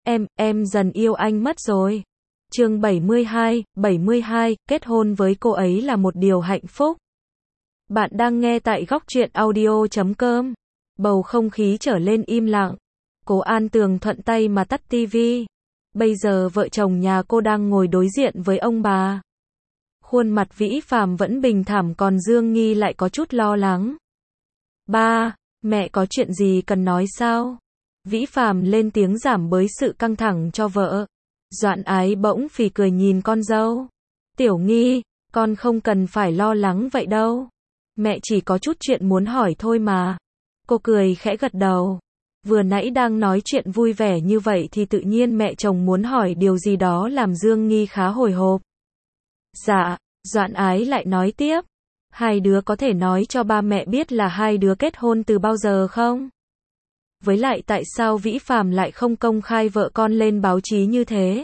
em dần yêu anh mất rồi. Chương 72, kết hôn với cô ấy là một điều hạnh phúc. Bạn đang nghe tại Góc Truyện Audio.com. Bầu không khí trở lên im lặng. Cố An Tường thuận tay mà tắt tivi. Bây giờ vợ chồng nhà cô đang ngồi đối diện với ông bà. Khuôn mặt Vĩ Phàm vẫn bình thản, còn Dương Nghi lại có chút lo lắng. Ba, mẹ có chuyện gì cần nói sao? Vĩ Phàm lên tiếng giảm bớt sự căng thẳng cho vợ. Doãn Ái bỗng phì cười nhìn con dâu. Tiểu Nghi, con không cần phải lo lắng vậy đâu. Mẹ chỉ có chút chuyện muốn hỏi thôi mà. Cô cười khẽ gật đầu. Vừa nãy đang nói chuyện vui vẻ như vậy thì tự nhiên mẹ chồng muốn hỏi điều gì đó làm Dương Nghi khá hồi hộp. Dạ, Doãn Ái lại nói tiếp. Hai đứa có thể nói cho ba mẹ biết là hai đứa kết hôn từ bao giờ không? Với lại tại sao Vĩ Phàm lại không công khai vợ con lên báo chí như thế?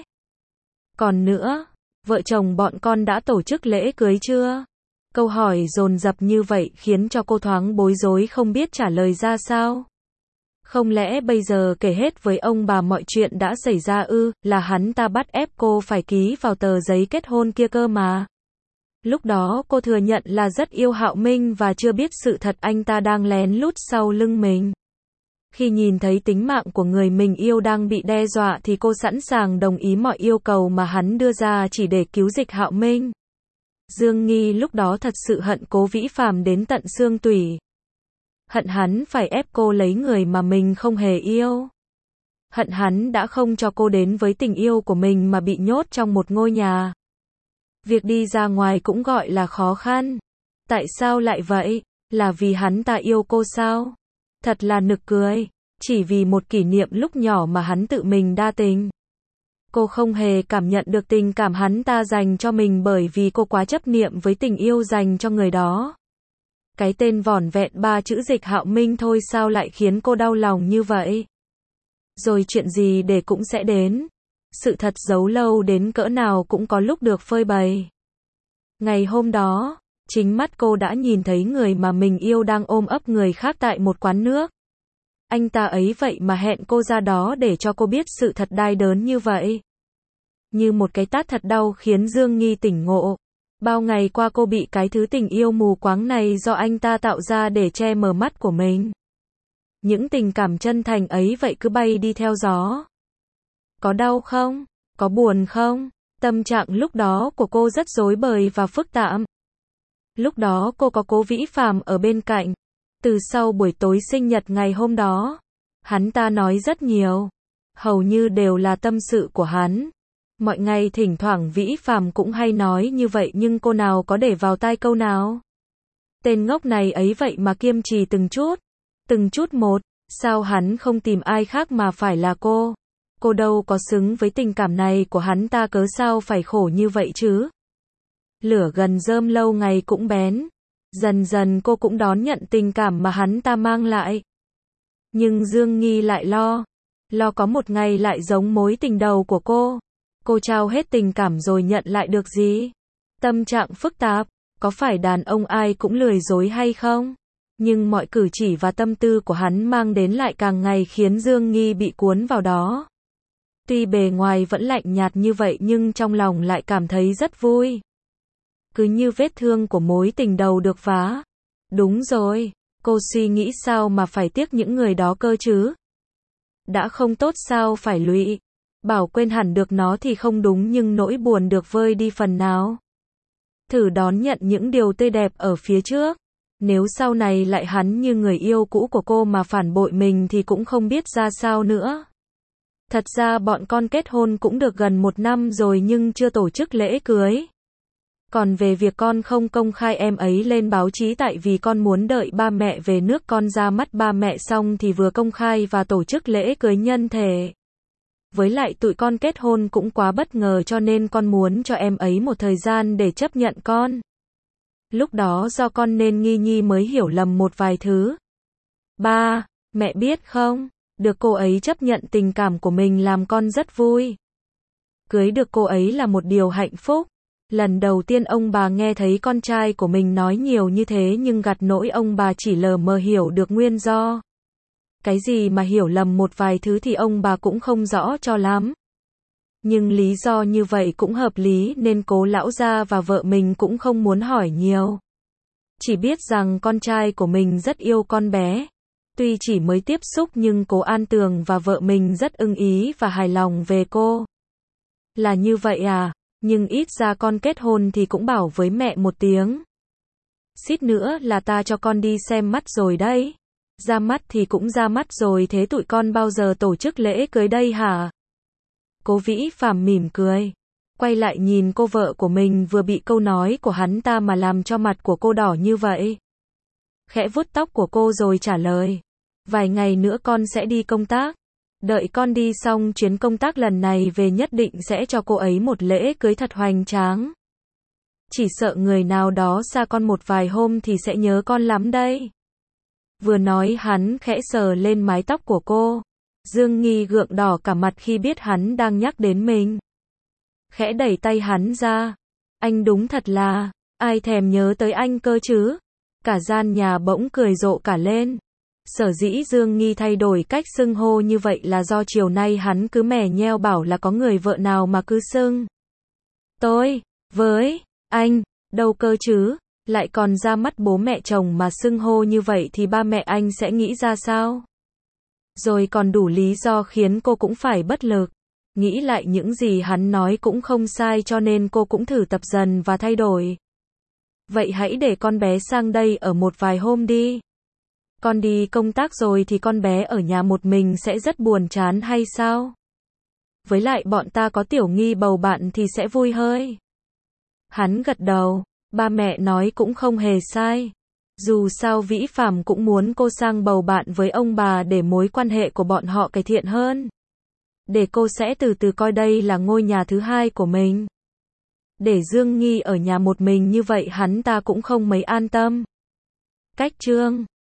Còn nữa, vợ chồng bọn con đã tổ chức lễ cưới chưa? Câu hỏi dồn dập như vậy khiến cho cô thoáng bối rối không biết trả lời ra sao. Không lẽ bây giờ kể hết với ông bà mọi chuyện đã xảy ra ư, là hắn ta bắt ép cô phải ký vào tờ giấy kết hôn kia cơ mà. Lúc đó cô thừa nhận là rất yêu Hạo Minh và chưa biết sự thật anh ta đang lén lút sau lưng mình. Khi nhìn thấy tính mạng của người mình yêu đang bị đe dọa thì cô sẵn sàng đồng ý mọi yêu cầu mà hắn đưa ra chỉ để cứu dịch Hạo Minh. Dương Nghi lúc đó thật sự hận Cố Vĩ Phàm đến tận xương tủy. Hận hắn phải ép cô lấy người mà mình không hề yêu. Hận hắn đã không cho cô đến với tình yêu của mình mà bị nhốt trong một ngôi nhà. Việc đi ra ngoài cũng gọi là khó khăn. Tại sao lại vậy? Là vì hắn ta yêu cô sao? Thật là nực cười. Chỉ vì một kỷ niệm lúc nhỏ mà hắn tự mình đa tình. Cô không hề cảm nhận được tình cảm hắn ta dành cho mình bởi vì cô quá chấp niệm với tình yêu dành cho người đó. Cái tên vỏn vẹn 3 chữ dịch Hạo Minh thôi sao lại khiến cô đau lòng như vậy? Rồi chuyện gì để cũng sẽ đến. Sự thật giấu lâu đến cỡ nào cũng có lúc được phơi bày. Ngày hôm đó, chính mắt cô đã nhìn thấy người mà mình yêu đang ôm ấp người khác tại một quán nước. Anh ta ấy vậy mà hẹn cô ra đó để cho cô biết sự thật đau đớn như vậy. Như một cái tát thật đau khiến Dương Nghi tỉnh ngộ. Bao ngày qua cô bị cái thứ tình yêu mù quáng này do anh ta tạo ra để che mờ mắt của mình. Những tình cảm chân thành ấy vậy cứ bay đi theo gió. Có đau không? Có buồn không? Tâm trạng lúc đó của cô rất rối bời và phức tạp. Lúc đó cô có Cố Vĩ Phàm ở bên cạnh. Từ sau buổi tối sinh nhật ngày hôm đó, hắn ta nói rất nhiều. Hầu như đều là tâm sự của hắn. Mọi ngày thỉnh thoảng Vĩ Phàm cũng hay nói như vậy nhưng cô nào có để vào tai câu nào. Tên ngốc này ấy vậy mà kiên trì từng chút một, sao hắn không tìm ai khác mà phải là cô? Cô đâu có xứng với tình cảm này của hắn ta, cớ sao phải khổ như vậy chứ? Lửa gần rơm lâu ngày cũng bén. Dần dần cô cũng đón nhận tình cảm mà hắn ta mang lại. Nhưng Dương Nghi lại lo có một ngày lại giống mối tình đầu của cô. Cô trao hết tình cảm rồi nhận lại được gì? Tâm trạng phức tạp, có phải đàn ông ai cũng lười dối hay không? Nhưng mọi cử chỉ và tâm tư của hắn mang đến lại càng ngày khiến Dương Nghi bị cuốn vào đó. Tuy bề ngoài vẫn lạnh nhạt như vậy nhưng trong lòng lại cảm thấy rất vui. Cứ như vết thương của mối tình đầu được vá. Đúng rồi, cô suy nghĩ sao mà phải tiếc những người đó cơ chứ? Đã không tốt sao phải lụy? Bảo quên hẳn được nó thì không đúng nhưng nỗi buồn được vơi đi phần nào. Thử đón nhận những điều tươi đẹp ở phía trước. Nếu sau này lại hắn như người yêu cũ của cô mà phản bội mình thì cũng không biết ra sao nữa. Thật ra bọn con kết hôn cũng được gần 1 năm rồi nhưng chưa tổ chức lễ cưới. Còn về việc con không công khai em ấy lên báo chí tại vì con muốn đợi ba mẹ về nước con ra mắt ba mẹ xong thì vừa công khai và tổ chức lễ cưới nhân thể. Với lại tụi con kết hôn cũng quá bất ngờ cho nên con muốn cho em ấy một thời gian để chấp nhận con. Lúc đó do con nên nghi nhi mới hiểu lầm một vài thứ. Ba, mẹ biết không, được cô ấy chấp nhận tình cảm của mình làm con rất vui. Cưới được cô ấy là một điều hạnh phúc. Lần đầu tiên ông bà nghe thấy con trai của mình nói nhiều như thế nhưng gạt nỗi ông bà chỉ lờ mờ hiểu được nguyên do. Cái gì mà hiểu lầm một vài thứ thì ông bà cũng không rõ cho lắm. Nhưng lý do như vậy cũng hợp lý nên Cố lão gia và vợ mình cũng không muốn hỏi nhiều. Chỉ biết rằng con trai của mình rất yêu con bé. Tuy chỉ mới tiếp xúc nhưng Cố An Tường và vợ mình rất ưng ý và hài lòng về cô. Là như vậy à, nhưng ít ra con kết hôn thì cũng bảo với mẹ một tiếng. Xít nữa là ta cho con đi xem mắt rồi đấy. Ra mắt thì cũng ra mắt rồi, thế tụi con bao giờ tổ chức lễ cưới đây hả? Cố Vĩ Phạm mỉm cười. Quay lại nhìn cô vợ của mình vừa bị câu nói của hắn ta mà làm cho mặt của cô đỏ như vậy. Khẽ vuốt tóc của cô rồi trả lời. Vài ngày nữa con sẽ đi công tác. Đợi con đi xong chuyến công tác lần này về nhất định sẽ cho cô ấy một lễ cưới thật hoành tráng. Chỉ sợ người nào đó xa con một vài hôm thì sẽ nhớ con lắm đây. Vừa nói hắn khẽ sờ lên mái tóc của cô. Dương Nghi gượng đỏ cả mặt khi biết hắn đang nhắc đến mình. Khẽ đẩy tay hắn ra. Anh đúng thật là, ai thèm nhớ tới anh cơ chứ? Cả gian nhà bỗng cười rộ cả lên. Sở dĩ Dương Nghi thay đổi cách xưng hô như vậy là do chiều nay hắn cứ mè nheo bảo là có người vợ nào mà cứ xưng tôi với anh, đâu cơ chứ, lại còn ra mắt bố mẹ chồng mà xưng hô như vậy thì ba mẹ anh sẽ nghĩ ra sao? Rồi còn đủ lý do khiến cô cũng phải bất lực. Nghĩ lại những gì hắn nói cũng không sai cho nên cô cũng thử tập dần và thay đổi. Vậy hãy để con bé sang đây ở một vài hôm đi. Con đi công tác rồi thì con bé ở nhà một mình sẽ rất buồn chán hay sao? Với lại bọn ta có Tiểu Nghi bầu bạn thì sẽ vui hơi. Hắn gật đầu, ba mẹ nói cũng không hề sai. Dù sao Vĩ Phạm cũng muốn cô sang bầu bạn với ông bà để mối quan hệ của bọn họ cải thiện hơn. Để cô sẽ từ từ coi đây là ngôi nhà thứ hai của mình. Để Dương Nghi ở nhà một mình như vậy hắn ta cũng không mấy an tâm. Cách chương